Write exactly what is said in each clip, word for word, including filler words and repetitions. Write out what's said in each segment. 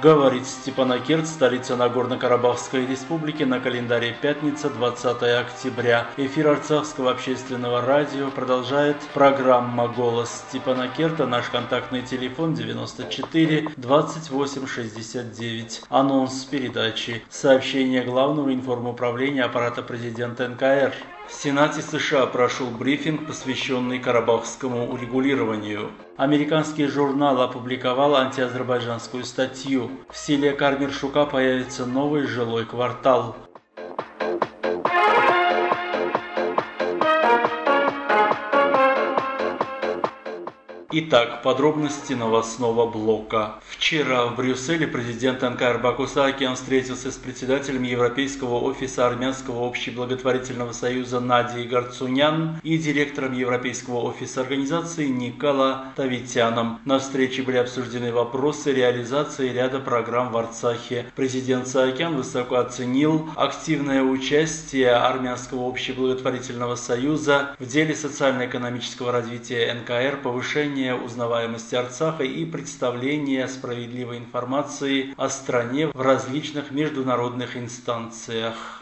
Говорит Степанакерт, столица Нагорно-Карабахской республики, на календаре пятница, двадцатое октября. Эфир Арцахского общественного радио продолжает программа «Голос Степанакерта». Наш контактный телефон девяносто четыре двадцать восемь шестьдесят девять. Анонс передачи. Сообщение Главного информуправления аппарата президента эн ка эр. В Сенате США прошел брифинг, посвященный карабахскому урегулированию. Американский журнал опубликовал антиазербайджанскую статью. В селе Кармиршука появится новый жилой квартал. Итак, подробности новостного блока. Вчера в Брюсселе президент эн ка эр Баку Саакян встретился с председателем Европейского офиса Армянского общеблаготворительного союза Надией Гарцунян и директором Европейского офиса организации Никола Тавитяном. На встрече были обсуждены вопросы реализации ряда программ в Арцахе. Президент Саакян высоко оценил активное участие Армянского общеблаготворительного союза в деле социально-экономического развития эн ка эр, повышения узнаваемости Арцаха и представления справедливой информации о стране в различных международных инстанциях.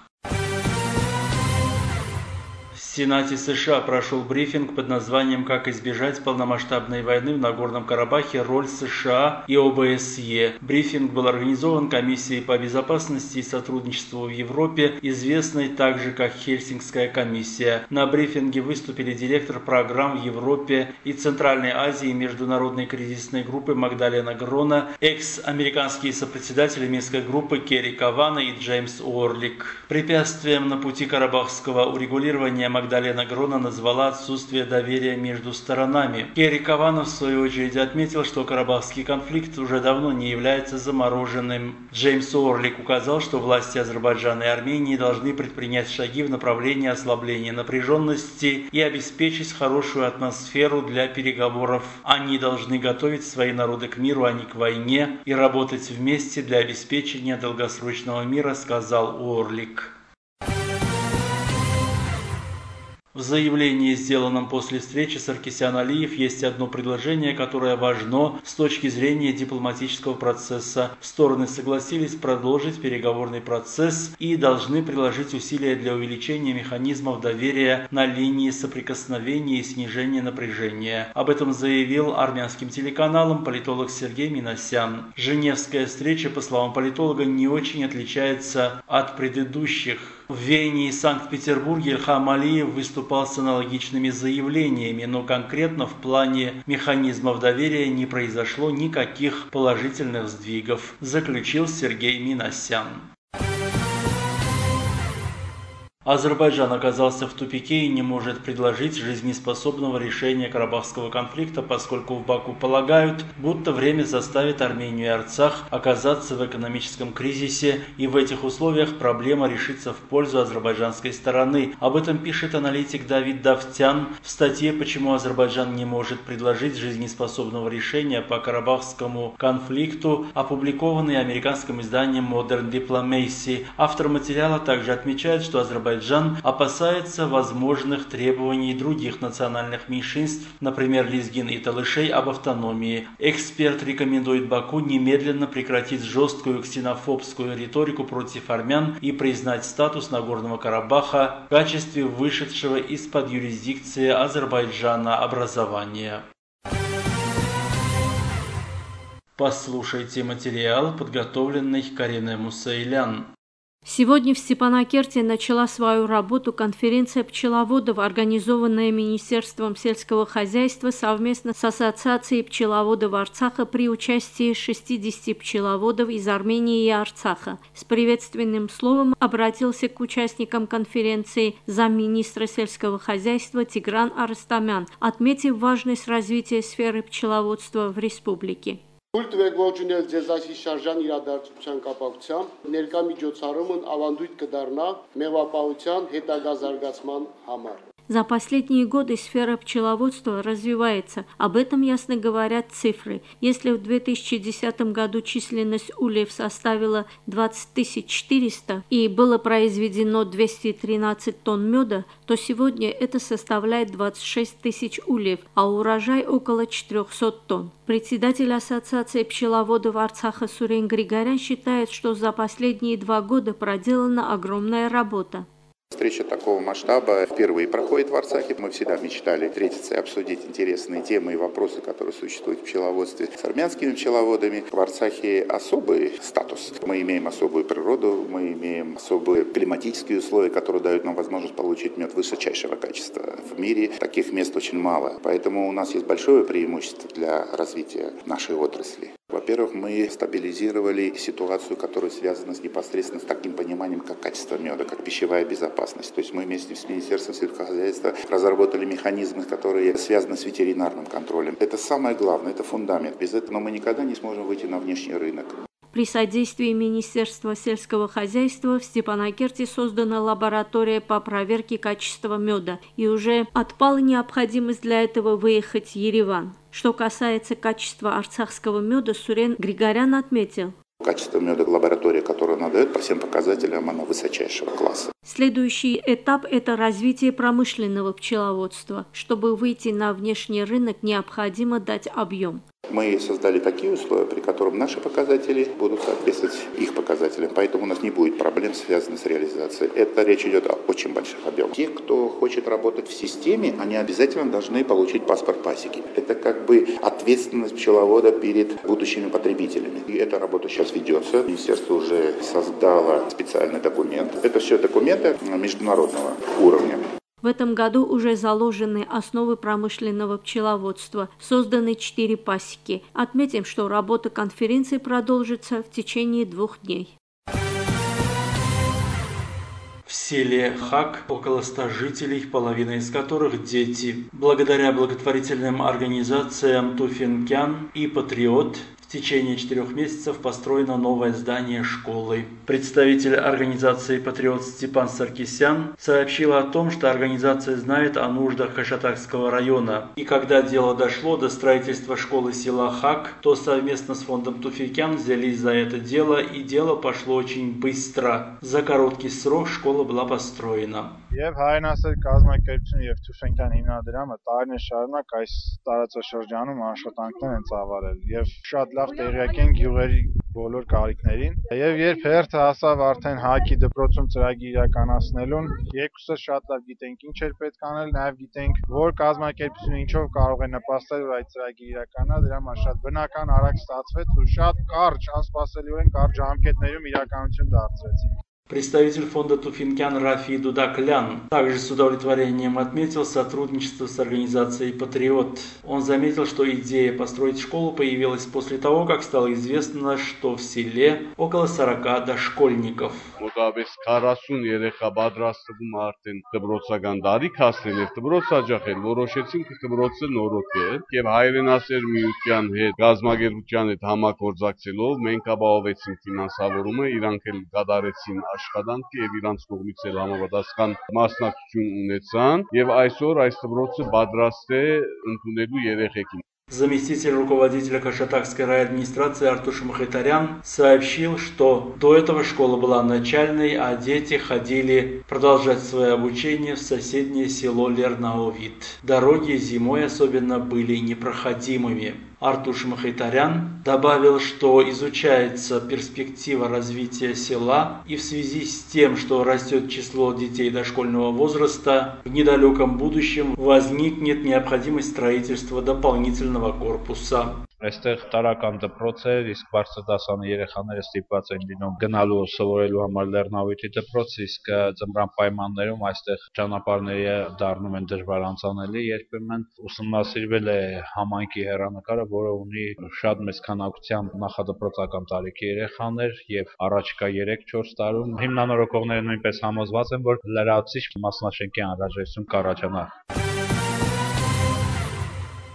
В Сенате США прошел брифинг под названием «Как избежать полномасштабной войны в Нагорном Карабахе. Роль США и о бэ эс е». Брифинг был организован Комиссией по безопасности и сотрудничеству в Европе, известной также как Хельсинкская комиссия. На брифинге выступили директор программ в Европе и Центральной Азии Международной кризисной группы Магдалена Грона, экс-американские сопредседатели Минской группы Керри Кавана и Джеймс Уорлик. Препятствием на пути карабахского урегулирования Магдалена Грона назвала отсутствие доверия между сторонами. Керри Кавана, в свою очередь, отметил, что карабахский конфликт уже давно не является замороженным. Джеймс Уорлик указал, что власти Азербайджана и Армении должны предпринять шаги в направлении ослабления напряженности и обеспечить хорошую атмосферу для переговоров. Они должны готовить свои народы к миру, а не к войне, и работать вместе для обеспечения долгосрочного мира, сказал Уорлик. В заявлении, сделанном после встречи, Саркисян Алиев, есть одно предложение, которое важно с точки зрения дипломатического процесса. Стороны согласились продолжить переговорный процесс и должны приложить усилия для увеличения механизмов доверия на линии соприкосновения и снижения напряжения. Об этом заявил армянским телеканалам политолог Сергей Минасян. Женевская встреча, по словам политолога, не очень отличается от предыдущих. В Вене и Санкт-Петербурге Ильхам Алиев выступал с аналогичными заявлениями, но конкретно в плане механизмов доверия не произошло никаких положительных сдвигов, заключил Сергей Минасян. Азербайджан оказался в тупике и не может предложить жизнеспособного решения карабахского конфликта, поскольку в Баку полагают, будто время заставит Армению и Арцах оказаться в экономическом кризисе, и в этих условиях проблема решится в пользу азербайджанской стороны. Об этом пишет аналитик Давид Давтян в статье «Почему Азербайджан не может предложить жизнеспособного решения по карабахскому конфликту», опубликованной американским изданием Modern Diplomacy. Автор материала также отмечает, что Азербайджан Азербайджан опасается возможных требований других национальных меньшинств, например, лезгин и талышей, об автономии. Эксперт рекомендует Баку немедленно прекратить жесткую ксенофобскую риторику против армян и признать статус Нагорного Карабаха в качестве вышедшего из-под юрисдикции Азербайджана образования. Послушайте материал, подготовленный Кариной Мусаилян. Сегодня в Степанакерте начала свою работу конференция пчеловодов, организованная Министерством сельского хозяйства совместно с Ассоциацией пчеловодов Арцаха при участии шестидесяти пчеловодов из Армении и Арцаха. С приветственным словом обратился к участникам конференции замминистра сельского хозяйства Тигран Арыстамян, отметив важность развития сферы пчеловодства в республике. Ուրդ վեգոջունել ձեզացի շարժան իրադարձության կապակցությամբ ներկա միջոցառումն ավանդույթ կդառնա մեղվապահության հետագա զարգացման համար։ За последние годы сфера пчеловодства развивается. Об этом ясно говорят цифры. Если в две тысячи десятом году численность ульев составила двадцать тысяч четыреста и было произведено двести тринадцать тонн меда, то сегодня это составляет двадцать шесть тысяч ульев, а урожай около четыреста тонн. Председатель Ассоциации пчеловодов Арцаха Сурен Григорян считает, что за последние два года проделана огромная работа. Встреча такого масштаба впервые проходит в Арцахе. Мы всегда мечтали встретиться и обсудить интересные темы и вопросы, которые существуют в пчеловодстве с армянскими пчеловодами. В Арцахе особый статус. Мы имеем особую природу, мы имеем особые климатические условия, которые дают нам возможность получить мед высочайшего качества. В мире таких мест очень мало, поэтому у нас есть большое преимущество для развития нашей отрасли. Во-первых, мы стабилизировали ситуацию, которая связана с непосредственно с таким пониманием, как качество меда, как пищевая безопасность. То есть мы вместе с Министерством сельскохозяйства разработали механизмы, которые связаны с ветеринарным контролем. Это самое главное, это фундамент. Без этого мы никогда не сможем выйти на внешний рынок. При содействии Министерства сельского хозяйства в Степанакерте создана лаборатория по проверке качества меда, и уже отпала необходимость для этого выехать в Ереван. Что касается качества арцахского меда, Сурен Григорян отметил: качество меда лаборатория, которую она дает, по всем показателям она высочайшего класса. Следующий этап – это развитие промышленного пчеловодства. Чтобы выйти на внешний рынок, необходимо дать объем. Мы создали такие условия, при которых наши показатели будут соответствовать их показателям, поэтому у нас не будет проблем, связанных с реализацией. Это речь идет о очень больших объемах. Те, кто хочет работать в системе, они обязательно должны получить паспорт пасеки. Это как бы ответственность пчеловода перед будущими потребителями. И эта работа сейчас ведется. Министерство уже создало специальный документ. Это все документы международного уровня. В этом году уже заложены основы промышленного пчеловодства, созданы четыре пасеки. Отметим, что работа конференции продолжится в течение двух дней. В селе Хак около ста жителей, половина из которых дети. Благодаря благотворительным организациям Туфинкян и Патриот в течение четырех месяцев построено новое здание школы. Представитель организации «Патриот» Степан Саркисян сообщил о том, что организация знает о нуждах Кашатакского района. И когда дело дошло до строительства школы села Хак, то совместно с фондом Туфинкян взялись за это дело, и дело пошло очень быстро. За короткий срок школа была построена. Եվ հայրենասեր կազմակերպությունը եւ Թուֆենկյան հիմնադրամը տարիներ շարունակ այս տարածաշրջանում աշխատանքներ են ծավալել եւ շատ լավ տեղյակ են գյուղերի բոլոր կարիքներին եւ երբ հերթը հասավ արդեն Հակի դպրոցում ծրագիր իրականացնելուն, երկուսը շատ լավ գիտենք ինչ էր պետք անել, նաեւ գիտենք որ կազմակերպությունը ինչով կարող է նպաստել որ այդ ծրագիրը իրականանա, դրա համար շատ բնական արագ ստացվեց ու շատ կարճ, անսպասելիորեն կարճ ժամկետներում իրականություն դարձրեցին. Представитель фонда Туфинкян Рафи Дудаклян также с удовлетворением отметил сотрудничество с организацией «Патриот». Он заметил, что идея построить школу появилась после того, как стало известно, что в селе около сорока дошкольников. Աշխատանքի եւ իրանց կողմից էլ համապատասխան մասնակցություն ունեցան եւ այսօր այս դպրոցը պատրաստ է ընդունելու երեխեքին. Заместитель руководителя Кашатакской райадминистрации Артуш Махайтарян сообщил, что до этого школа была начальной, а дети ходили продолжать свое обучение в соседнее село Лернаовит. Дороги зимой особенно были непроходимыми. Артуш Махайтарян добавил, что изучается перспектива развития села, и в связи с тем, что растет число детей дошкольного возраста, в недалеком будущем возникнет необходимость строительства дополнительного корпуса. Այստեղ տարական դպրոց է, իսկ բարձրադասանի երեխաները ստիպված են լինում գնալու սովորելու համար Լեռնավիթի դպրոց, իսկ ձմռան պայմաններում այստեղ ճանապարհները դառնում են դժվար անցանելի, երբեմն ուսումնասիրվել է համայնքի հեռանկարը, որը ունի շատ մեծ քանակությամբ նախադպրոցական տարիքի երեխաներ եւ առաջիկա երեք-չորս տարում հիմնանորոգողները նույնպես համոզված են, որ լրացուցիչ մասնաշենքի անհրաժեշտություն կառաջանա. В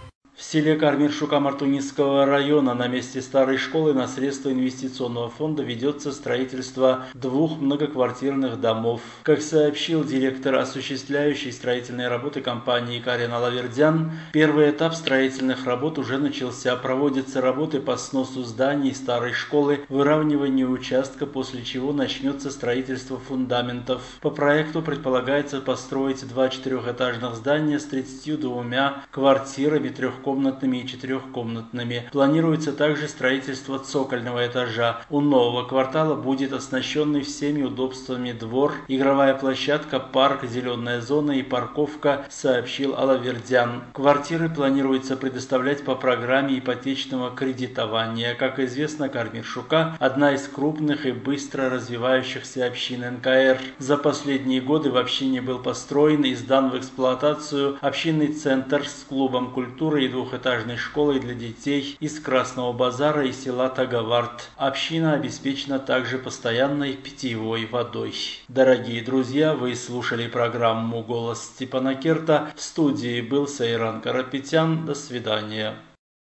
селе Кармиршука Мартунинского района на месте старой школы на средства инвестиционного фонда ведется строительство двух многоквартирных домов. Как сообщил директор, осуществляющий строительные работы компании Карен Алавердян, первый этап строительных работ уже начался. Проводятся работы по сносу зданий старой школы, выравниванию участка, после чего начнется строительство фундаментов. По проекту предполагается построить два четырехэтажных здания с тридцатью двумя квартирами, трехкомнатными и четырехкомнатными. Планируется также строительство цокольного этажа. У нового квартала будет оснащенный всеми удобствами двор, игровая площадка, парк, зеленая зона и парковка, сообщил Алавердян. Квартиры планируется предоставлять по программе ипотечного кредитования. Как известно, Кармиршука – одна из крупных и быстро развивающихся общин эн ка эр. За последние годы в общине был построен и сдан в эксплуатацию общинный центр с клубом культуры и двухэтажной школой для детей из Красного базара и села Тагаварт. Община обеспечена также постоянной питьевой водой. Дорогие друзья, вы слушали программу «Голос Степана Керта». В студии был Сайран Карапетян. До свидания.